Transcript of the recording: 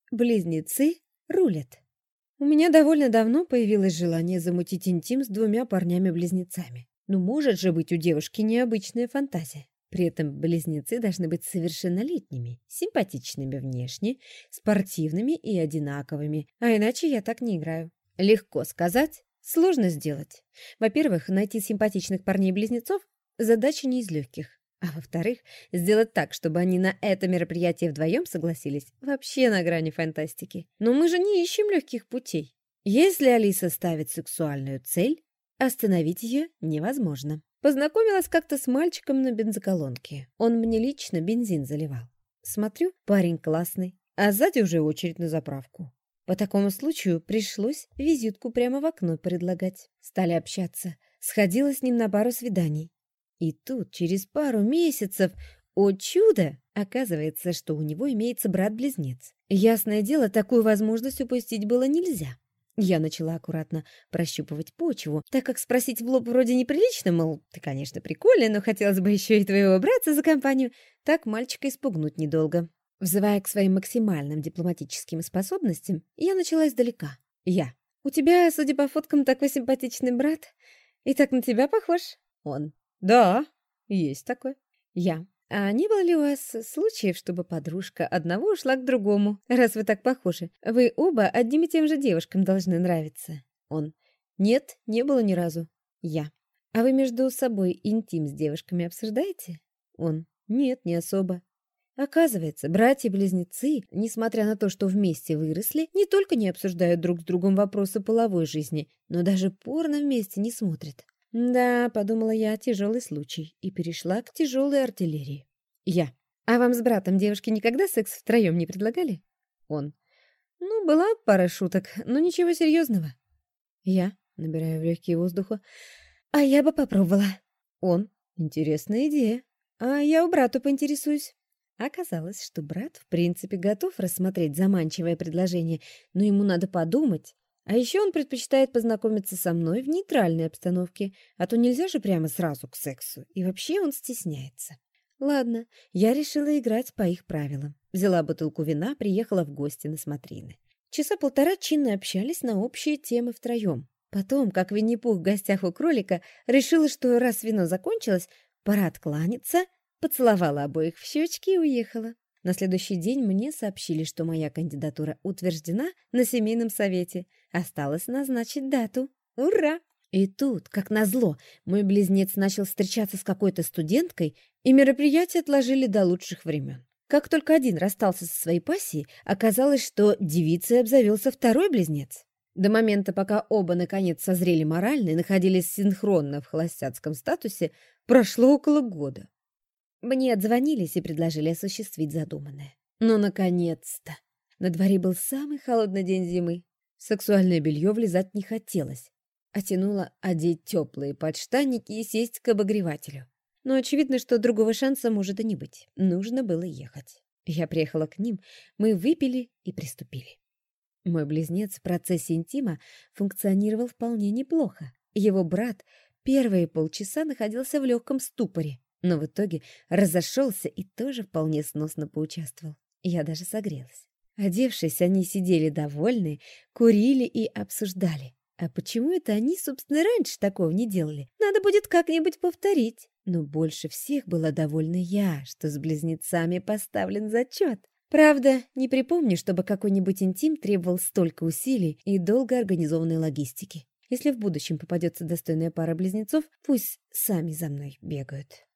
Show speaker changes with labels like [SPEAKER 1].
[SPEAKER 1] Близнецы рулят. У меня довольно давно появилось желание замутить интим с двумя парнями-близнецами. Ну, может же быть у девушки необычная фантазия. При этом близнецы должны быть совершеннолетними, симпатичными внешне, спортивными и одинаковыми, а иначе я так не играю. Легко сказать, сложно сделать. Во-первых, найти симпатичных парней-близнецов – задача не из легких. А во-вторых, сделать так, чтобы они на это мероприятие вдвоем согласились, вообще на грани фантастики. Но мы же не ищем легких путей. Если Алиса ставит сексуальную цель, остановить ее невозможно. Познакомилась как-то с мальчиком на бензоколонке. Он мне лично бензин заливал. Смотрю, парень классный, а сзади уже очередь на заправку. По такому случаю пришлось визитку прямо в окно предлагать. Стали общаться. Сходила с ним на пару свиданий. И тут, через пару месяцев, о чудо, оказывается, что у него имеется брат-близнец. Ясное дело, такую возможность упустить было нельзя. Я начала аккуратно прощупывать почву, так как спросить в лоб вроде неприлично, мол, ты, конечно, прикольная, но хотелось бы еще и твоего братца за компанию, так мальчика испугнуть недолго. Взывая к своим максимальным дипломатическим способностям, я начала издалека. У тебя, судя по фоткам, такой симпатичный брат, и так на тебя похож. Он. Да, есть такое. А не было ли у вас случаев, чтобы подружка одного ушла к другому, раз вы так похожи? Вы оба одним и тем же девушкам должны нравиться. Он. Нет, не было ни разу. А вы между собой интим с девушками обсуждаете? Он. Нет, не особо. Оказывается, братья-близнецы, несмотря на то, что вместе выросли, не только не обсуждают друг с другом вопросы половой жизни, но даже порно вместе не смотрят. Да, подумала я, тяжелый случай, и перешла к тяжелой артиллерии. А вам с братом девушки никогда секс втроем не предлагали? Он. Ну, была пара шуток, но ничего серьезного. Набираю в легкие воздуха. А я бы попробовала. Он. Интересная идея. А я у брата поинтересуюсь. Оказалось, что брат в принципе готов рассмотреть заманчивое предложение, но ему надо подумать. А еще он предпочитает познакомиться со мной в нейтральной обстановке, а то нельзя же прямо сразу к сексу, и вообще он стесняется. Ладно, я решила играть по их правилам. Взяла бутылку вина, приехала в гости на смотрины. Часа полтора чинно общались на общие темы втроем. Потом, как Винни-Пух в гостях у кролика, решила, что раз вино закончилось, пора откланяться, поцеловала обоих в щечки и уехала. На следующий день мне сообщили, что моя кандидатура утверждена на семейном совете. Осталось назначить дату. Ура! И тут, как назло, мой близнец начал встречаться с какой-то студенткой, и мероприятие отложили до лучших времен. Как только один расстался со своей пассией, оказалось, что девицей обзавелся второй близнец. До момента, пока оба наконец созрели морально и находились синхронно в холостяцком статусе, прошло около года. Мне отзвонились и предложили осуществить задуманное. Но, наконец-то! На дворе был самый холодный день зимы. В сексуальное белье влезать не хотелось. А тянуло одеть теплые подштанники и сесть к обогревателю. Но очевидно, что другого шанса может и не быть. Нужно было ехать. Я приехала к ним, мы выпили и приступили. Мой близнец в процессе интима функционировал вполне неплохо. Его брат первые полчаса находился в легком ступоре, но в итоге разошелся и тоже вполне сносно поучаствовал. Я даже согрелась. Одевшись, они сидели довольные, курили и обсуждали. А почему это они, собственно, раньше такого не делали? Надо будет как-нибудь повторить. Но больше всех была довольна я, что с близнецами поставлен зачет. Правда, не припомню, чтобы какой-нибудь интим требовал столько усилий и долго организованной логистики. Если в будущем попадется достойная пара близнецов, пусть сами за мной бегают.